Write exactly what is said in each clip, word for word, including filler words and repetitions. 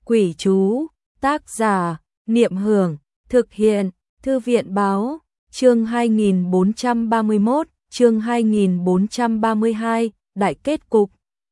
Quỷ chú, tác giả, Niệm Hưởng, thực hiện, Thư viện báo, chương hai nghìn bốn trăm ba mươi mốt, chương hai nghìn bốn trăm ba mươi hai, đại kết cục.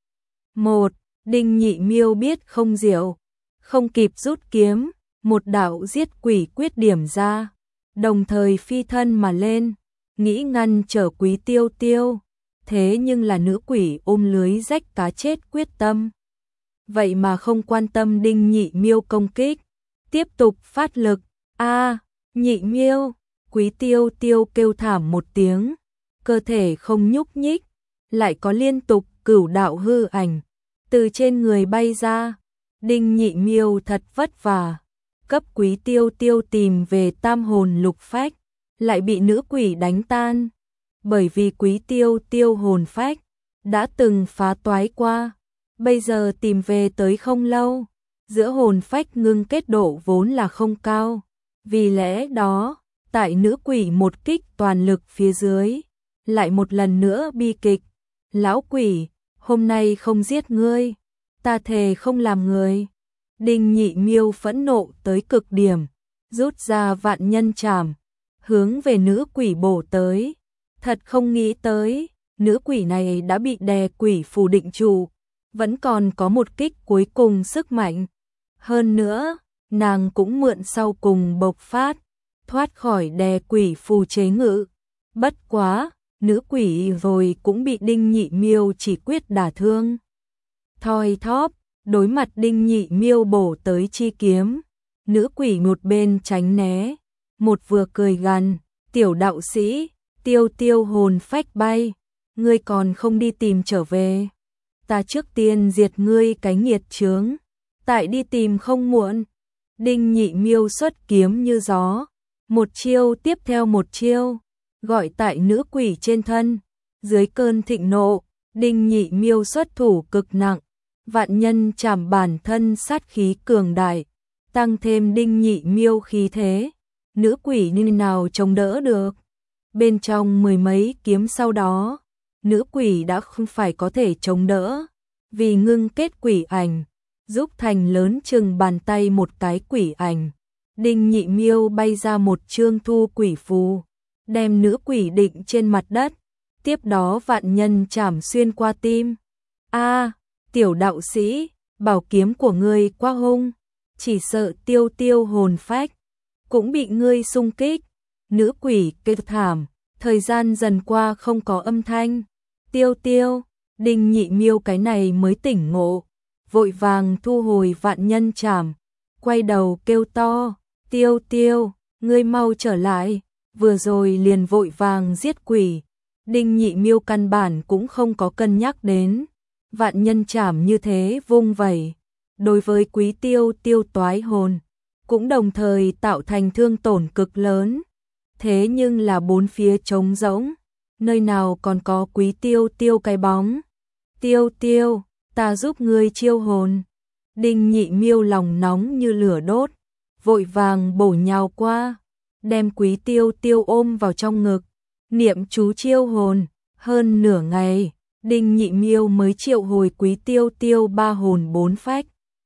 một. Đinh Nhị Miêu biết không diệu, không kịp rút kiếm, một đạo giết quỷ quyết điểm ra, đồng thời phi thân mà lên, nghĩ ngăn trở Quý Tiêu Tiêu, thế nhưng là nữ quỷ ôm lưới rách cá chết quyết tâm. Vậy mà không quan tâm Đinh Nhị Miêu công kích, tiếp tục phát lực. A, Nhị Miêu, Quý Tiêu Tiêu kêu thảm một tiếng, cơ thể không nhúc nhích, lại có liên tục cửu đạo hư ảnh từ trên người bay ra. Đinh Nhị Miêu thật vất vả, cấp Quý Tiêu Tiêu tìm về tam hồn lục phách, lại bị nữ quỷ đánh tan, bởi vì Quý Tiêu Tiêu hồn phách đã từng phá toái qua, bây giờ tìm về tới không lâu, giữa hồn phách ngưng kết độ vốn là không cao, vì lẽ đó, tại nữ quỷ một kích toàn lực phía dưới, lại một lần nữa bi kịch. Lão quỷ, hôm nay không giết ngươi, ta thề không làm người. Đinh Nhị Miêu phẫn nộ tới cực điểm, rút ra vạn nhân trảm, hướng về nữ quỷ bổ tới. Thật không nghĩ tới, nữ quỷ này đã bị đè quỷ phù định trụ, vẫn còn có một kích cuối cùng sức mạnh. Hơn nữa, nàng cũng mượn sau cùng bộc phát, thoát khỏi đè quỷ phù chế ngự. Bất quá, nữ quỷ rồi cũng bị Đinh Nhị Miêu chỉ quyết đả thương. Thoi thóp, đối mặt Đinh Nhị Miêu bổ tới chi kiếm, nữ quỷ một bên tránh né, một vừa cười gằn, tiểu đạo sĩ, Tiêu Tiêu hồn phách bay, ngươi còn không đi tìm trở về. Ta trước tiên diệt ngươi cái nghiệt chướng, tại đi tìm không muộn. Đinh Nhị Miêu xuất kiếm như gió, một chiêu tiếp theo một chiêu, gọi tại nữ quỷ trên thân. Dưới cơn thịnh nộ, Đinh Nhị Miêu xuất thủ cực nặng, vạn nhân trảm bản thân sát khí cường đại, tăng thêm Đinh Nhị Miêu khí thế, nữ quỷ như nào chống đỡ được. Bên trong mười mấy kiếm sau đó, nữ quỷ đã không phải có thể chống đỡ, vì ngưng kết quỷ ảnh, giúp thành lớn chừng bàn tay một cái quỷ ảnh. Đinh Nhị Miêu bay ra một chương thu quỷ phù, đem nữ quỷ định trên mặt đất, tiếp đó vạn nhân chảm xuyên qua tim. A, tiểu đạo sĩ, bảo kiếm của ngươi quá hung, chỉ sợ Tiêu Tiêu hồn phách cũng bị ngươi xung kích. Nữ quỷ kêu thảm, thời gian dần qua không có âm thanh. Tiêu Tiêu, Đinh Nhị Miêu cái này mới tỉnh ngộ, vội vàng thu hồi vạn nhân trảm, quay đầu kêu to, Tiêu Tiêu, ngươi mau trở lại, vừa rồi liền vội vàng giết quỷ. Đinh Nhị Miêu căn bản cũng không có cân nhắc đến, vạn nhân trảm như thế vung vẩy, đối với Quý Tiêu Tiêu toái hồn, cũng đồng thời tạo thành thương tổn cực lớn. Thế nhưng là bốn phía trống rỗng, nơi nào còn có Quý Tiêu Tiêu cái bóng. Tiêu Tiêu, ta giúp ngươi chiêu hồn. Đinh Nhị Miêu lòng nóng như lửa đốt, vội vàng bổ nhào qua, đem Quý Tiêu Tiêu ôm vào trong ngực, niệm chú chiêu hồn. Hơn nửa ngày, Đinh Nhị Miêu mới triệu hồi Quý Tiêu Tiêu ba hồn bốn phách.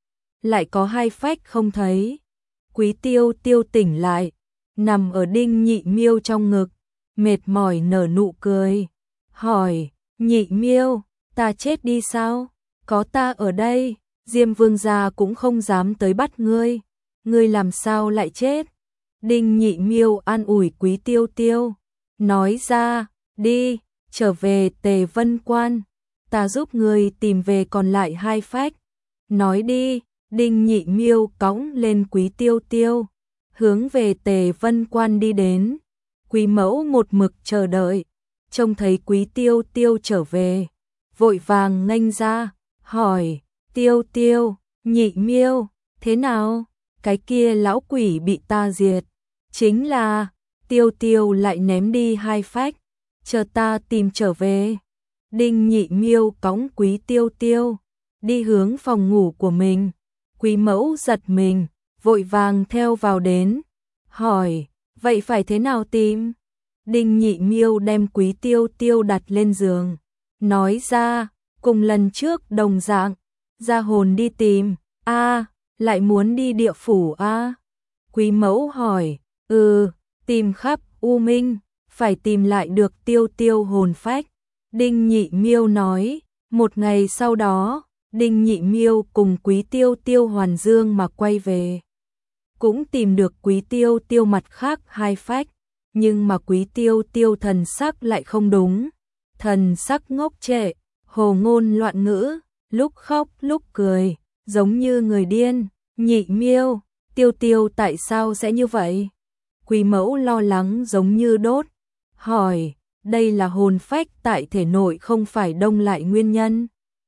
Lại có hai phách không thấy. Quý Tiêu Tiêu tỉnh lại, nằm ở Đinh Nhị Miêu trong ngực, mệt mỏi nở nụ cười, hỏi, Nhị Miêu, ta chết đi sao? Có ta ở đây, Diêm Vương gia cũng không dám tới bắt ngươi, ngươi làm sao lại chết? Đinh Nhị Miêu an ủi Quý Tiêu Tiêu, nói ra, đi, trở về Tề Vân Quan, ta giúp ngươi tìm về còn lại hai phách. Nói đi. Đinh Nhị Miêu cõng lên Quý Tiêu Tiêu, hướng về Tề Vân Quan đi đến. Quý mẫu một mực chờ đợi, trông thấy Quý Tiêu Tiêu trở về, vội vàng nghênh ra, hỏi, Tiêu Tiêu, Nhị Miêu, thế nào? Cái kia lão quỷ bị ta diệt, chính là, Tiêu Tiêu lại ném đi hai phách, chờ ta tìm trở về. Đinh Nhị Miêu cõng Quý Tiêu Tiêu, đi hướng phòng ngủ của mình. Quý mẫu giật mình, vội vàng theo vào đến, hỏi, vậy phải thế nào tìm? Đinh Nhị Miêu đem Quý Tiêu Tiêu đặt lên giường, nói ra, cùng lần trước đồng dạng, ra hồn đi tìm. A, lại muốn đi địa phủ a? Quý mẫu hỏi. Ừ, tìm khắp U Minh, phải tìm lại được Tiêu Tiêu hồn phách. Đinh Nhị Miêu nói. Một ngày sau đó, Đinh Nhị Miêu cùng Quý Tiêu Tiêu hoàn dương mà quay về. Cũng tìm được Quý Tiêu Tiêu mặt khác hai phách, nhưng mà Quý Tiêu Tiêu thần sắc lại không đúng. Thần sắc ngốc trệ, hồ ngôn loạn ngữ, lúc khóc lúc cười, giống như người điên. Nhị Miêu, Tiêu Tiêu tại sao sẽ như vậy? Quý mẫu lo lắng giống như đốt, hỏi, đây là hồn phách tại thể nội không phải đông lại nguyên nhân.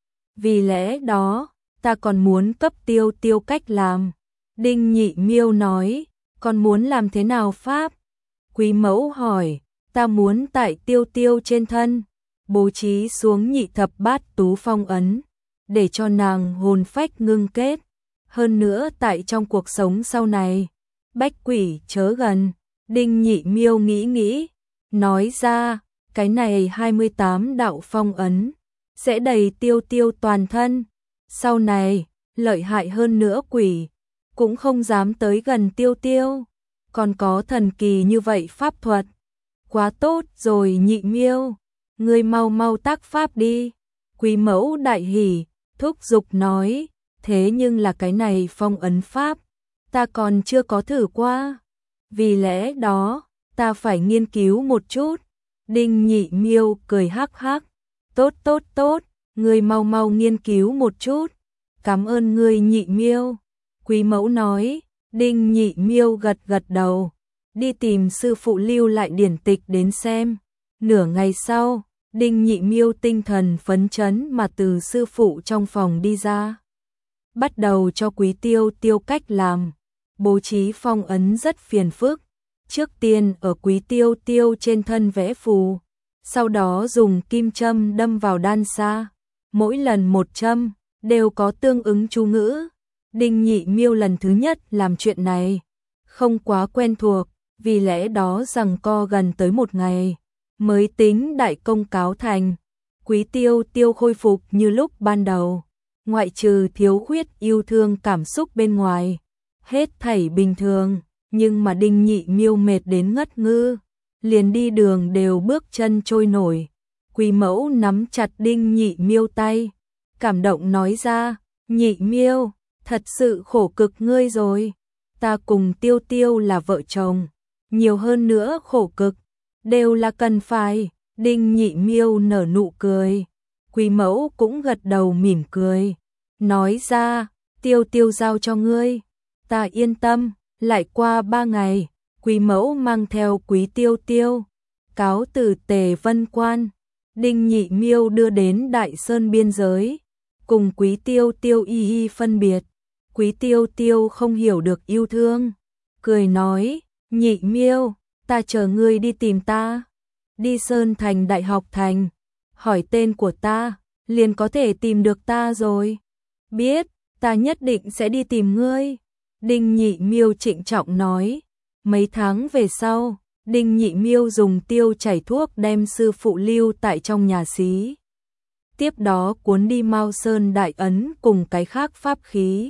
Vì lẽ đó, ta còn muốn cấp Tiêu Tiêu cách làm. Đinh Nhị Miêu nói, còn muốn làm thế nào pháp? Quý mẫu hỏi, ta muốn tại Tiêu Tiêu trên thân, bố trí xuống nhị thập bát tú phong ấn, để cho nàng hồn phách ngưng kết. Hơn nữa tại trong cuộc sống sau này, bách quỷ chớ gần. Đinh Nhị Miêu nghĩ nghĩ, nói ra, cái này hai mươi tám đạo phong ấn, sẽ đầy Tiêu Tiêu toàn thân. Sau này, lợi hại hơn nữa quỷ, cũng không dám tới gần Tiêu Tiêu. Còn có thần kỳ như vậy pháp thuật. Quá tốt rồi Nhị Miêu, ngươi mau mau tác pháp đi. Quý mẫu đại hỉ, thúc giục nói, thế nhưng là cái này phong ấn pháp, ta còn chưa có thử qua. Vì lẽ đó, ta phải nghiên cứu một chút. Đinh Nhị Miêu cười hắc hắc, tốt tốt tốt, ngươi mau mau nghiên cứu một chút. Cảm ơn ngươi Nhị Miêu. Quý mẫu nói. Đinh Nhị Miêu gật gật đầu, đi tìm sư phụ lưu lại điển tịch đến xem. Nửa ngày sau, Đinh Nhị Miêu tinh thần phấn chấn mà từ sư phụ trong phòng đi ra. Bắt đầu cho Quý Tiêu Tiêu cách làm. Bố trí phong ấn rất phiền phức. Trước tiên ở Quý Tiêu Tiêu trên thân vẽ phù, sau đó dùng kim châm đâm vào đan xa. Mỗi lần một châm, đều có tương ứng chú ngữ. Đinh Nhị Miêu lần thứ nhất làm chuyện này, không quá quen thuộc, vì lẽ đó rằng co gần tới một ngày, mới tính đại công cáo thành. Quý Tiêu Tiêu khôi phục như lúc ban đầu, ngoại trừ thiếu khuyết yêu thương cảm xúc bên ngoài, hết thảy bình thường, nhưng mà Đinh Nhị Miêu mệt đến ngất ngư, liền đi đường đều bước chân trôi nổi. Quý mẫu nắm chặt Đinh Nhị Miêu tay, cảm động nói ra, Nhị Miêu, thật sự khổ cực ngươi rồi. Ta cùng Tiêu Tiêu là vợ chồng, nhiều hơn nữa khổ cực, đều là cần phải. Đinh Nhị Miêu nở nụ cười. Quý mẫu cũng gật đầu mỉm cười, nói ra, Tiêu Tiêu giao cho ngươi, ta yên tâm. Lại qua ba ngày, Quý mẫu mang theo Quý Tiêu Tiêu, cáo từ Tề Vân Quan. Đinh Nhị Miêu đưa đến Đại Sơn biên giới, cùng Quý Tiêu Tiêu y y phân biệt. Quý Tiêu Tiêu không hiểu được yêu thương, cười nói, Nhị Miêu, ta chờ ngươi đi tìm ta. Đi Sơn Thành Đại học thành, hỏi tên của ta, liền có thể tìm được ta rồi. Biết, ta nhất định sẽ đi tìm ngươi. Đinh Nhị Miêu trịnh trọng nói. Mấy tháng về sau, Đinh Nhị Miêu dùng tiêu chảy thuốc đem sư phụ lưu tại trong nhà xí. Tiếp đó cuốn đi Mao Sơn Đại Ấn cùng cái khác pháp khí.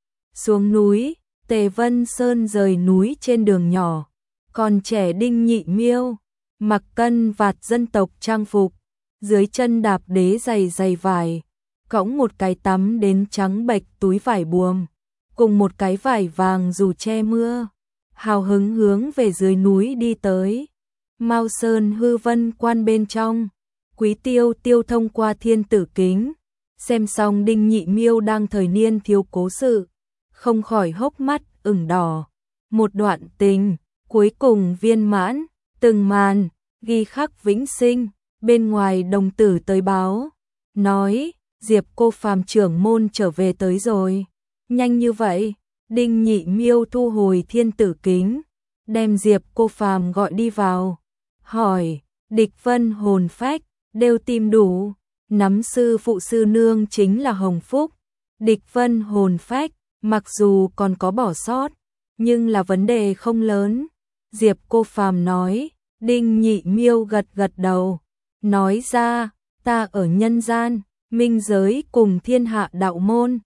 Xuống núi, Tề Vân Sơn rời núi trên đường nhỏ. Còn trẻ Đinh Nhị Miêu, mặc cân vạt dân tộc trang phục, dưới chân đạp đế giày giày vải, cõng một cái tắm đến trắng bệch túi vải buồm, cùng một cái vải vàng dù che mưa, hào hứng hướng về dưới núi đi tới. Mao Sơn Hư Vân Quan bên trong, Quý Tiêu Tiêu thông qua thiên tử kính, xem xong Đinh Nhị Miêu đang thời niên thiếu cố sự, không khỏi hốc mắt ửng đỏ. Một đoạn tình cuối cùng viên mãn, từng màn ghi khắc vĩnh sinh. Bên ngoài đồng tử tới báo, nói Diệp cô phàm trưởng môn trở về tới rồi. Nhanh như vậy? Đinh Nhị Miêu thu hồi thiên tử kính, đem Diệp cô phàm gọi đi vào, hỏi, Địch Vân hồn phách đều tìm đủ, nắm sư phụ sư nương chính là Hồng Phúc. Địch Vân hồn phách mặc dù còn có bỏ sót, nhưng là vấn đề không lớn. Diệp cô phàm nói. Đinh Nhị Miêu gật gật đầu, nói ra, ta ở nhân gian, minh giới cùng thiên hạ đạo môn,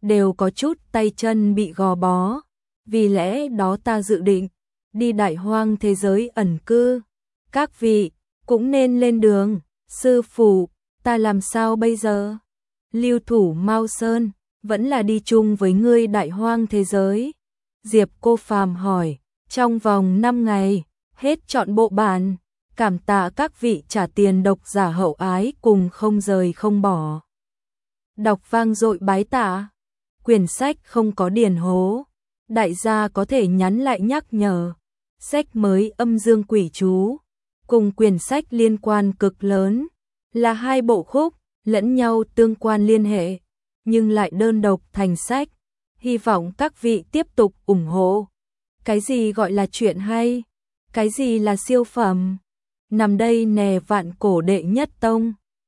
đều có chút tay chân bị gò bó. Vì lẽ đó ta dự định đi Đại Hoang thế giới ẩn cư. Các vị cũng nên lên đường. Sư phụ, ta làm sao bây giờ? Lưu thủ Mao Sơn, vẫn là đi chung với ngươi Đại Hoang thế giới. Diệp Cô Phàm hỏi, trong vòng năm ngày, hết trọn bộ bản. Cảm tạ các vị trả tiền độc giả hậu ái cùng không rời không bỏ. Đọc vang dội bái tạ. Quyển sách không có điển hố. Đại gia có thể nhắn lại nhắc nhở. Sách mới Âm Dương Quỷ Chú cùng quyển sách liên quan cực lớn, là hai bộ khúc, lẫn nhau tương quan liên hệ, nhưng lại đơn độc thành sách. Hy vọng các vị tiếp tục ủng hộ. Cái gì gọi là chuyện hay? Cái gì là siêu phẩm? Nằm đây nè Vạn Cổ Đệ Nhất Tông.